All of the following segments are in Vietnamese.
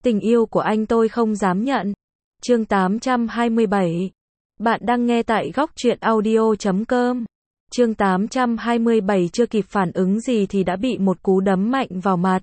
Tình yêu của anh tôi không dám nhận. Chương 827. Bạn đang nghe tại góc truyện audio.com. Chương 827 chưa kịp phản ứng gì thì đã bị một cú đấm mạnh vào mặt.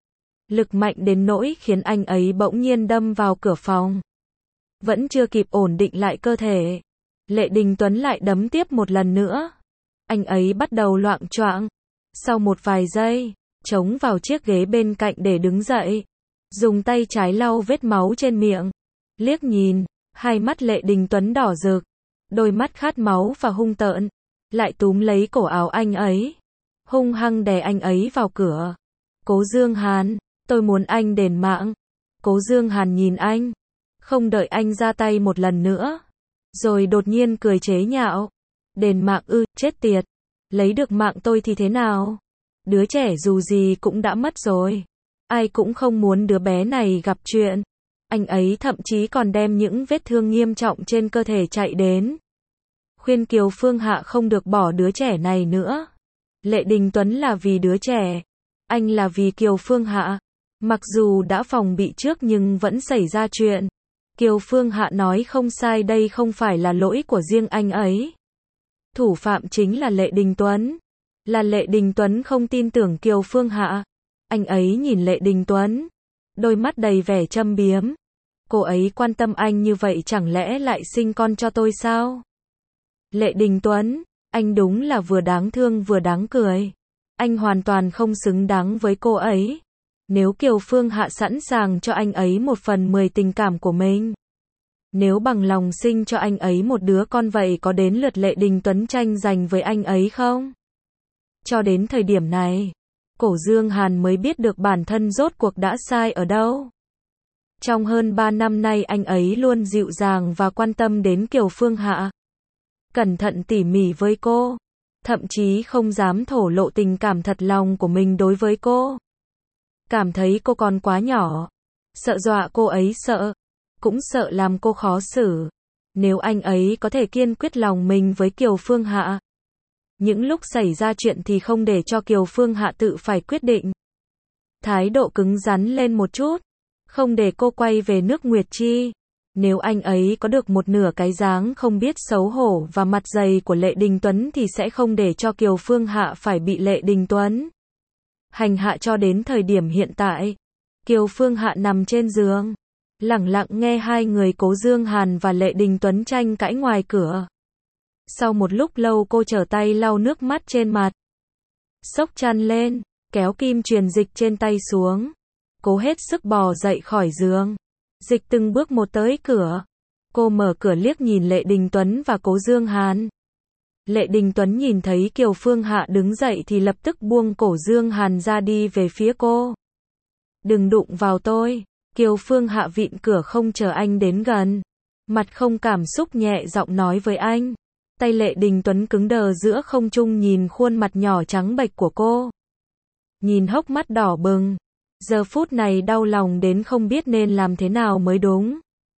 Lực mạnh đến nỗi khiến anh ấy bỗng nhiên đâm vào cửa phòng. Vẫn chưa kịp ổn định lại cơ thể, Lệ Đình Tuấn lại đấm tiếp một lần nữa. Anh ấy bắt đầu loạng choạng. Sau một vài giây, chống vào chiếc ghế bên cạnh để đứng dậy. Dùng tay trái lau vết máu trên miệng. Liếc nhìn, hai mắt Lệ Đình Tuấn đỏ rực. Đôi mắt khát máu và hung tợn. Lại túm lấy cổ áo anh ấy. Hung hăng đè anh ấy vào cửa. Cố Dương Hàn, tôi muốn anh đền mạng. Cố Dương Hàn nhìn anh. Không đợi anh ra tay một lần nữa. Rồi đột nhiên cười chế nhạo. Đền mạng ư, chết tiệt. Lấy được mạng tôi thì thế nào? Đứa trẻ dù gì cũng đã mất rồi. Ai cũng không muốn đứa bé này gặp chuyện. Anh ấy thậm chí còn đem những vết thương nghiêm trọng trên cơ thể chạy đến. Khuyên Kiều Phương Hạ không được bỏ đứa trẻ này nữa. Lệ Đình Tuấn là vì đứa trẻ. Anh là vì Kiều Phương Hạ. Mặc dù đã phòng bị trước nhưng vẫn xảy ra chuyện. Kiều Phương Hạ nói không sai, đây không phải là lỗi của riêng anh ấy. Thủ phạm chính là Lệ Đình Tuấn. Là Lệ Đình Tuấn không tin tưởng Kiều Phương Hạ. Anh ấy nhìn Lệ Đình Tuấn. Đôi mắt đầy vẻ châm biếm. Cô ấy quan tâm anh như vậy chẳng lẽ lại sinh con cho tôi sao? Lệ Đình Tuấn, anh đúng là vừa đáng thương vừa đáng cười. Anh hoàn toàn không xứng đáng với cô ấy. Nếu Kiều Phương Hạ sẵn sàng cho anh ấy 1/10 tình cảm của mình. Nếu bằng lòng sinh cho anh ấy một đứa con, vậy có đến lượt Lệ Đình Tuấn tranh giành với anh ấy không? Cho đến thời điểm này, Cố Dương Hàn mới biết được bản thân rốt cuộc đã sai ở đâu. Trong hơn 3 năm nay anh ấy luôn dịu dàng và quan tâm đến Kiều Phương Hạ. Cẩn thận tỉ mỉ với cô. Thậm chí không dám thổ lộ tình cảm thật lòng của mình đối với cô. Cảm thấy cô còn quá nhỏ. Sợ dọa cô ấy sợ. Cũng sợ làm cô khó xử. Nếu anh ấy có thể kiên quyết lòng mình với Kiều Phương Hạ. Những lúc xảy ra chuyện thì không để cho Kiều Phương Hạ tự phải quyết định. Thái độ cứng rắn lên một chút. Không để cô quay về nước Nguyệt Chi. Nếu anh ấy có được một nửa cái dáng không biết xấu hổ và mặt dày của Lệ Đình Tuấn thì sẽ không để cho Kiều Phương Hạ phải bị Lệ Đình Tuấn hành hạ cho đến thời điểm hiện tại. Kiều Phương Hạ nằm trên giường, lẳng lặng nghe hai người Cố Dương Hàn và Lệ Đình Tuấn tranh cãi ngoài cửa. Sau một lúc lâu cô trở tay lau nước mắt trên mặt. Xốc chăn lên, kéo kim truyền dịch trên tay xuống. Cố hết sức bò dậy khỏi giường. Dịch từng bước một tới cửa. Cô mở cửa liếc nhìn Lệ Đình Tuấn và Cố Dương Hàn. Lệ Đình Tuấn nhìn thấy Kiều Phương Hạ đứng dậy thì lập tức buông Cố Dương Hàn ra đi về phía cô. Đừng đụng vào tôi. Kiều Phương Hạ vịn cửa không chờ anh đến gần. Mặt không cảm xúc nhẹ giọng nói với anh. Tay Lệ Đình Tuấn cứng đờ giữa không trung nhìn khuôn mặt nhỏ trắng bệch của cô. Nhìn hốc mắt đỏ bừng. Giờ phút này đau lòng đến không biết nên làm thế nào mới đúng.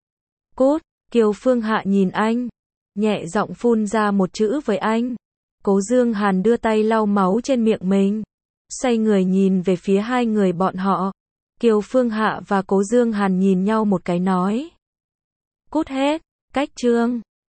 Cút, Kiều Phương Hạ nhìn anh. Nhẹ giọng phun ra một chữ với anh. Cố Dương Hàn đưa tay lau máu trên miệng mình. Xoay người nhìn về phía hai người bọn họ. Kiều Phương Hạ và Cố Dương Hàn nhìn nhau một cái nói. Cút hết, cách chương.